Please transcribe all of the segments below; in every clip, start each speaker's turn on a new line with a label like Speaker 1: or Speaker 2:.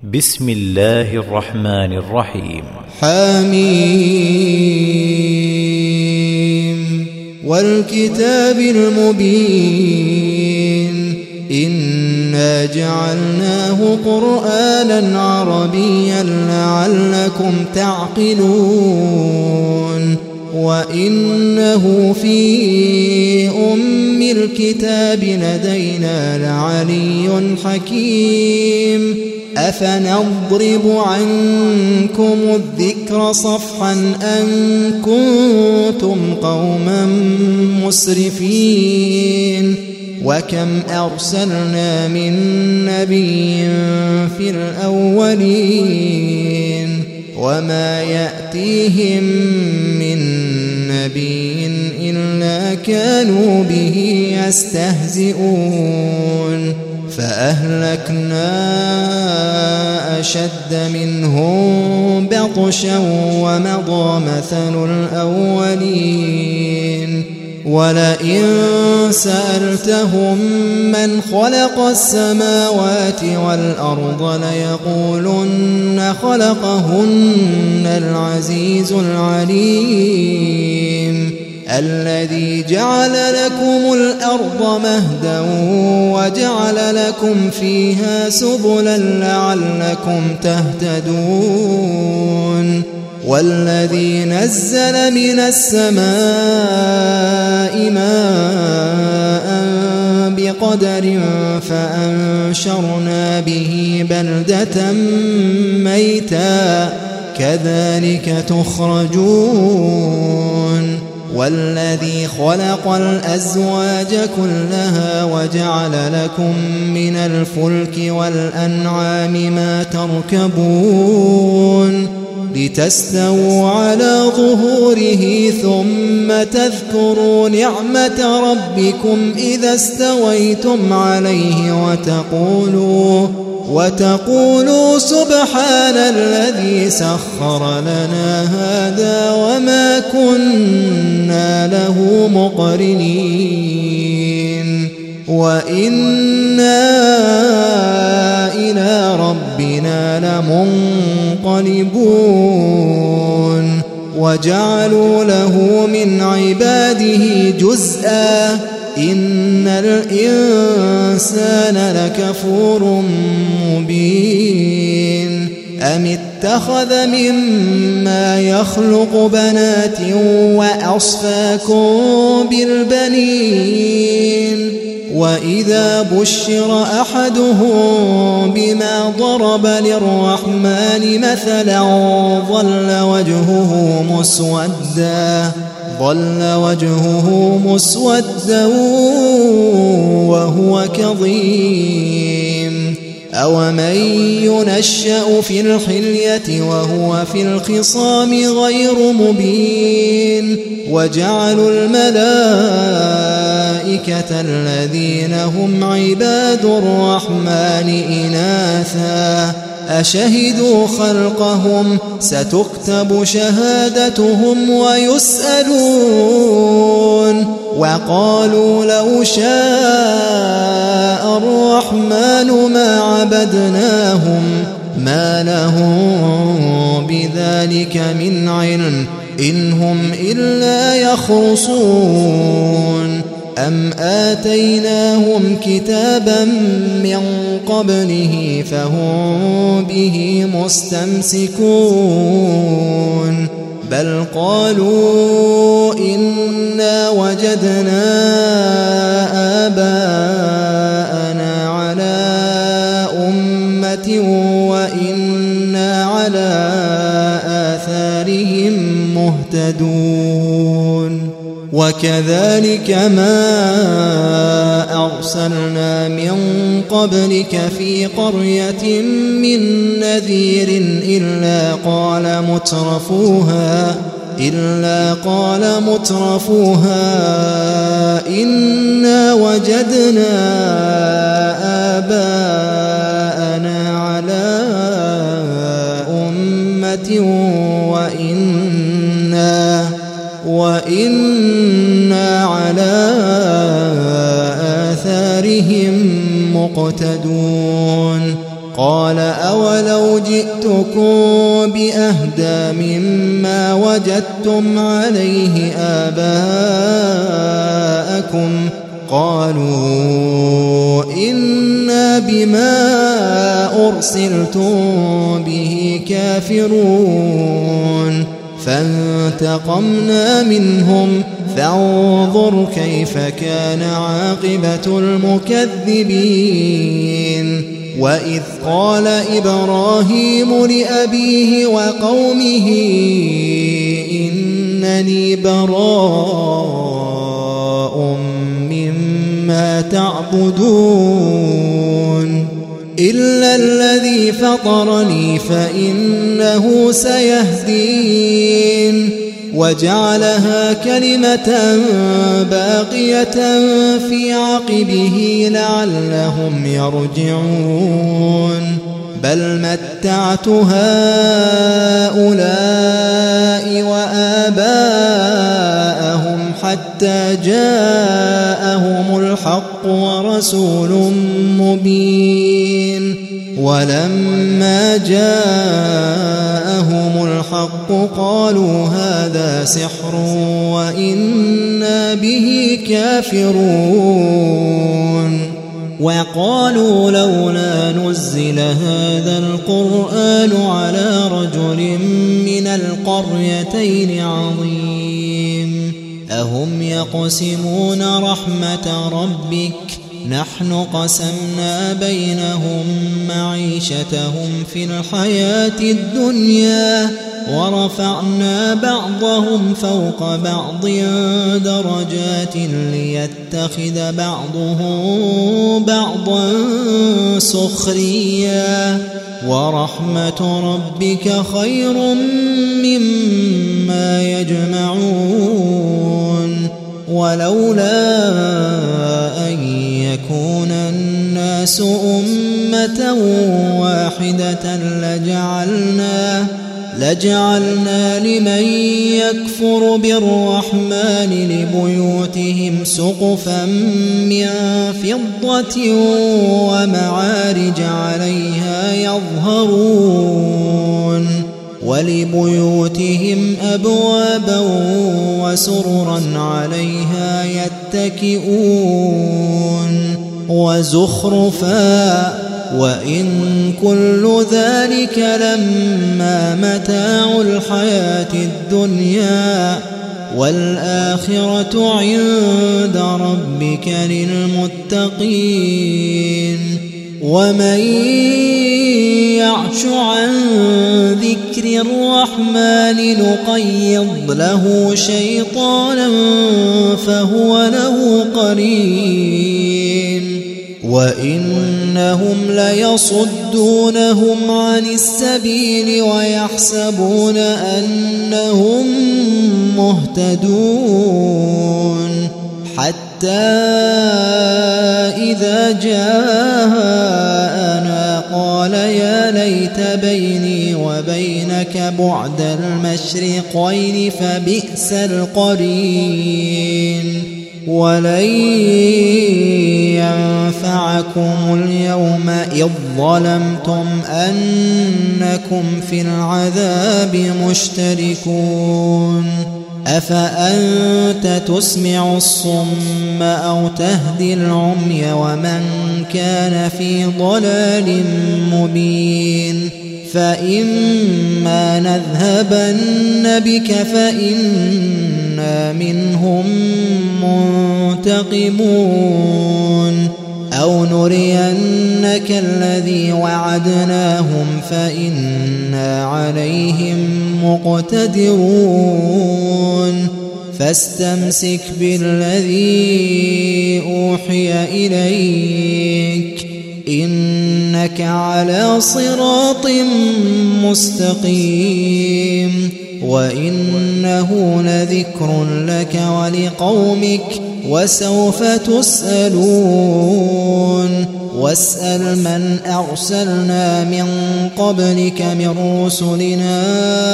Speaker 1: بسم الله الرحمن الرحيم.
Speaker 2: حميم والكتاب المبين إنا جعلناه قرآنا عربيا لعلكم تعقلون وإنه في أم الكتاب لدينا لعلي حكيم أفنضرب عنكم الذكر صفحا أن كنتم قوما مسرفين وكم أرسلنا من نبي في الأولين وما يأتيهم من نبي إلا كانوا به يستهزئون فأهلكنا أشد منهم بطشا ومضى مثل الأولين ولئن سألتهم من خلق السماوات والأرض ليقولن خلقهن العزيز العليم الذي جعل لكم الأرض مهدا وجعل لكم فيها سبلا لعلكم تهتدون والذي نزل من السماء ماء بقدر فأنشرنا به بلدة ميتا كذلك تخرجون والذي خلق الأزواج كلها وجعل لكم من الفلك والأنعام ما تركبون لتستووا على ظهوره ثم تذكروا نعمة ربكم إذا استويتم عليه وتقولوا سبحان الذي سخر لنا هذا وما كنا له مقرنين وإنا إلى ربنا لمنقلبون وجعلوا له من عباده جزءا إن الإنسان لكفور مبين أم اتخذ مما يخلق بنات وأصفاكم بالبنين وإذا بشر أحدهم بما ضرب للرحمن مثلا ظل وجهه مسودا وهو كظيم أومن ينشأ في الحلية وهو في الخصام غير مبين وجعلوا الملائكة الذين هم عباد الرحمن إناثا أشهدوا خلقهم ستكتب شهادتهم ويسألون وقالوا لو شاء الرحمن ما عبدناهم ما لهم بذلك من علم إن هم إلا يخرصون أم آتيناهم كتابا من قبله فهم به مستمسكون بل قالوا إنا وجدنا آباءنا على أمة وإنا على آثارهم مهتدون وكذلك ما أرسلنا من قبلك في قرية من نذير إلا قال مترفوها إنا وجدنا آباءنا على أمة وإنا على آثارهم مقتدون قال أولو جئتكم بأهدى مما وجدتم عليه آباءكم قالوا إنا بما أرسلتم به كافرون فانتقمنا منهم فانظر كيف كان عاقبة المكذبين وإذ قال إبراهيم لأبيه وقومه إنني براء مما تعبدون إلا الذي فطرني فإنه سيهدين وجعلها كلمة باقية في عقبه لعلهم يرجعون بل متعت هؤلاء وآباءهم حتى جاءهم الحق ورسول مبين ولما جاءهم الحق قالوا هذا سحر وإنا به كافرون وقالوا لولا نزل هذا القرآن على رجل من القريتين عظيم أهم يقسمون رحمة ربك نحن قسمنا بينهم معيشتهم في الحياة الدنيا ورفعنا بعضهم فوق بعض درجات ليتخذ بعضهم بعضا سخريا ورحمة ربك خير مما يجمعون ولولا أن يكون الناس أمة واحدة لجعلنا لمن يكفر بالرحمن لبيوتهم سقفا من فضة ومعارج عليها يظهرون ولبيوتهم أبوابا وسررا عليها يتكئون وزخرفا وإن كل ذلك لما متاع الحياة الدنيا والآخرة عند ربك للمتقين ومن يعش عن ذكر الرحمن نقيض له شيطانا فهو له قرين وإنهم ليصدونهم عن السبيل ويحسبون أنهم مهتدون حتى إذا جاءنا قال يا ليت بيني وبينك بعد المشرقين فبئس القرين ولن ينفعكم اليوم إذ ظلمتم أنكم في العذاب مشتركون أفأنت تسمع الصم أو تهدي العمي ومن كان في ضلال مبين فإما نذهبن بك فإنا منهم منتقمون أو نرينك الذي وعدناهم فإنا عليهم مقتدرون فاستمسك بالذي أوحي إليك إنك على صراط مستقيم وإنه لذكر لك ولقومك وسوف تسألون واسأل من أرسلنا من قبلك من رسلنا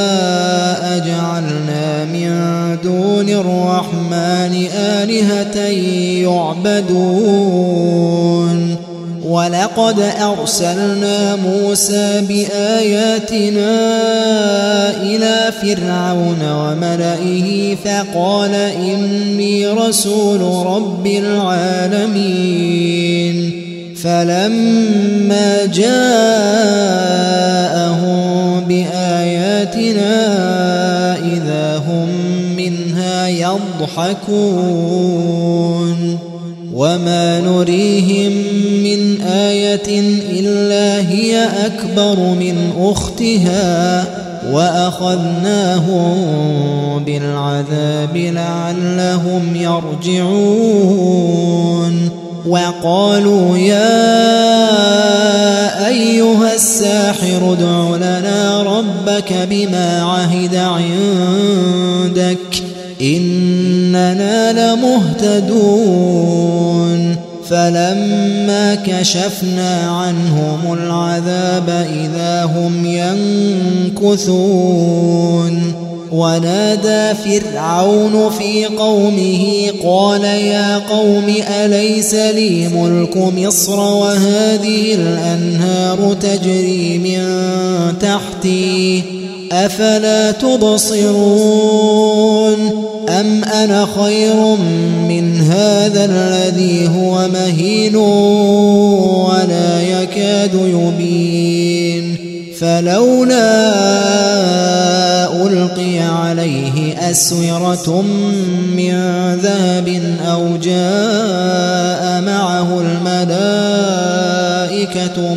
Speaker 2: أجعلنا من دون الرحمن آلهة يعبدون ولقد أرسلنا موسى بآياتنا إلى فرعون وملئه فقال إني رسول رب العالمين فلما جاءهم بآياتنا إذا هم منها يضحكون وما نريهم من آية إلا هي أكبر من أختها وأخذناهم بالعذاب لعلهم يرجعون وقالوا يا أيها الساحر ادع لنا ربك بما عهد عندك إننا لمهتدون فلما كشفنا عنهم العذاب إذا هم ينكثون ونادى فرعون في قومه قال يا قوم أليس لي ملك مصر وهذه الأنهار تجري من تحتي أفلا تبصرون أم أنا خير من هذا الذي هو مهين ولا يكاد يبين فلولا ألقي عليه أسورة من ذهب أو جاء معه الملائكة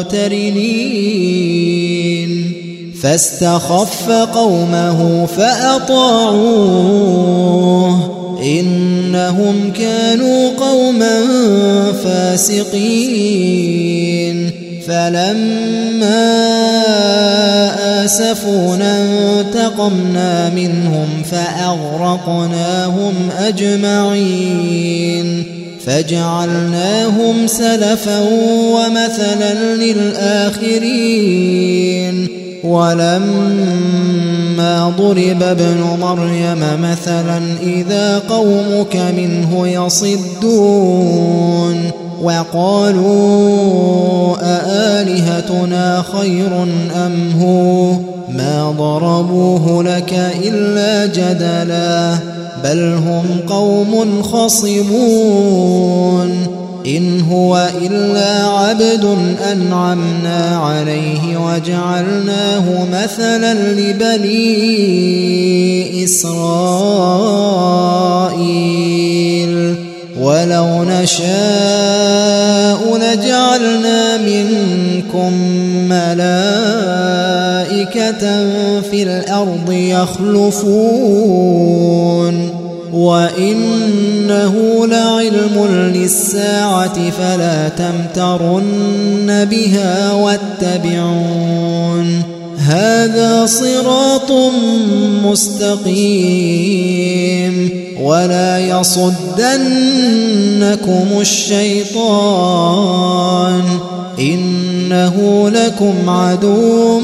Speaker 2: مقترنين فاستخف قومه فأطاعوه إنهم كانوا قوما فاسقين فلما آسفونا انتقمنا منهم فأغرقناهم أجمعين فجعلناهم سلفا ومثلا للآخرين ولما ضرب ابن مريم مثلا إذا قومك منه يصدون وقالوا أآلهتنا خير أم هو ما ضربوه لك إلا جدلا بل هم قوم خصمون إن هو إلا عبد أنعمنا عليه وجعلناه مثلا لبني إسرائيل ولو نشاء لجعلنا منكم ملائكة في الأرض يخلفون وإنه لعلم للساعة فلا تمترن بها واتبعون هذا صراط مستقيم ولا يصدنكم الشيطان إنه لكم عدو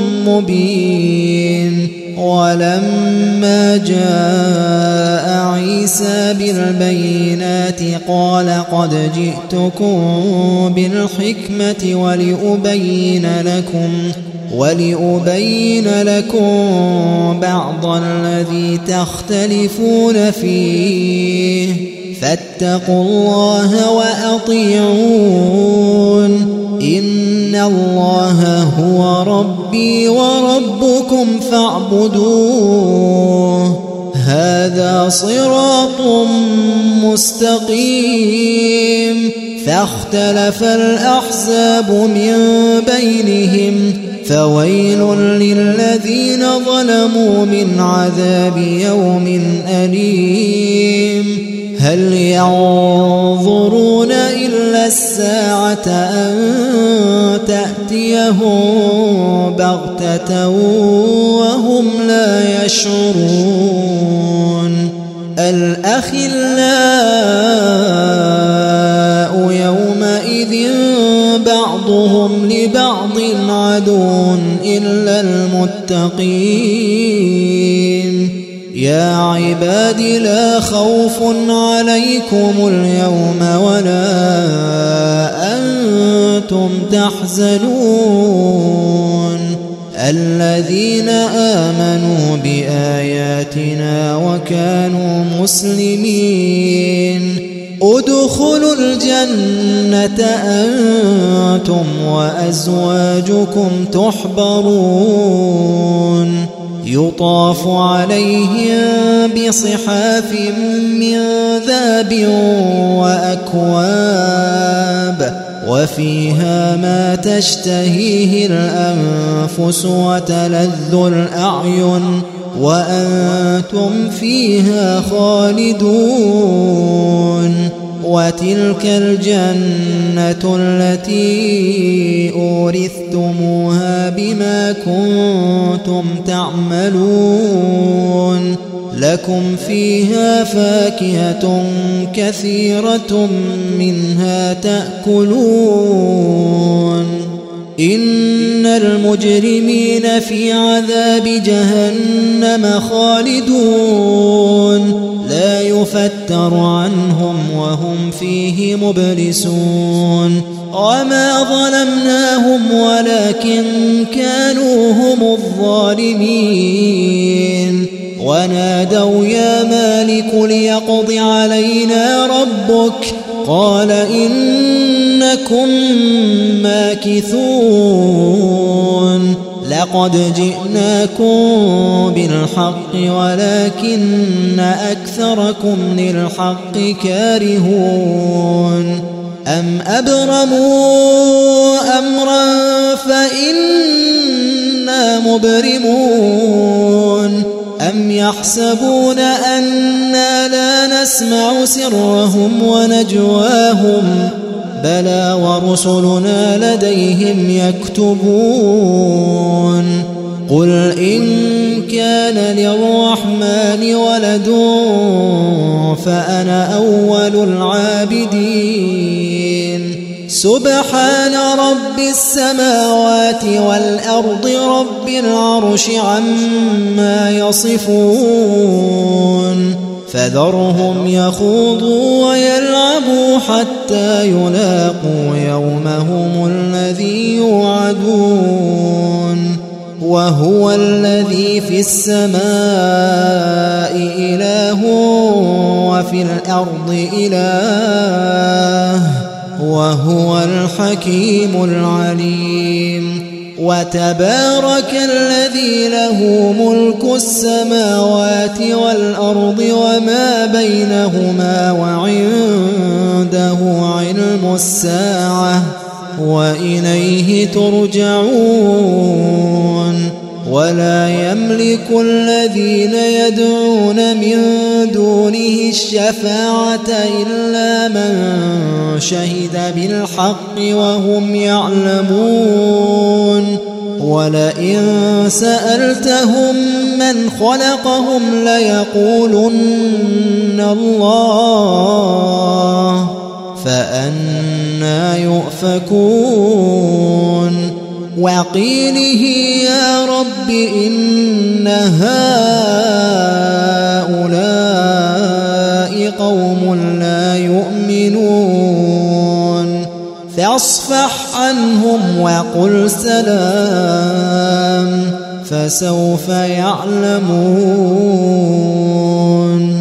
Speaker 2: مبين ولما جاء عيسى بالبينات قال قد جئتكم بالحكمة ولأبين لكم بعض الذي تختلفون فيه فاتقوا الله وأطيعون إن الله هو ربي وربكم فاعبدوه هذا صراط مستقيم فاختلف الأحزاب من بينهم فويل للذين ظلموا من عذاب يوم أليم هل ينظرون إلا الساعة أن تأتيهم بغتة وهم لا يشعرون الأخلاء يومئذ بعضهم لبعض عدو إلا المتقين يا عباد لا خوف عليكم اليوم ولا أنتم تحزنون الذين آمنوا بآياتنا وكانوا مسلمين ادخلوا الجنة أنتم وأزواجكم تحبرون يطاف عليهم بصحاف من ذهب وأكواب وفيها ما تشتهيه الأنفس وتلذ الأعين وأنتم فيها خالدون وتلك الجنة التي أورثتموها بما كنتم تعملون لكم فيها فاكهة كثيرة منها تأكلون إن المجرمين في عذاب جهنم خالدون لا يفتر عنهم وهم فيه مبلسون وما ظلمناهم ولكن كانوا هم الظالمين ونادوا يا مالك ليقض علينا ربك قال إنكم ماكثون لقد جئناكم بالحق ولكن أكثركم للحق كارهون أم أبرموا أمرا فإنا مبرمون أم يحسبون أنا لا نسمع سرهم ونجواهم بلى ورسلنا لديهم يكتبون قل إن كان للرحمن ولد فأنا أول العابدين سبحان رب السماوات والأرض رب العرش عما يصفون فذرهم يخوضوا ويلعبوا حتى يلاقوا يومهم الذي يوعدون وهو الذي في السماء إله وفي الأرض إله وهو الحكيم العليم وتبارك الذي له ملك السماوات والأرض وما بينهما وعنده علم الساعة وإليه ترجعون ولا يملك الذين يدعون من دونه الشفاعة إلا من شهد بالحق وهم يعلمون ولئن سألتهم من خلقهم ليقولن الله فأنى يؤفكون وقيله يا رب إن هؤلاء قوم لا يؤمنون فاصفح عنهم وقل سلام فسوف يعلمون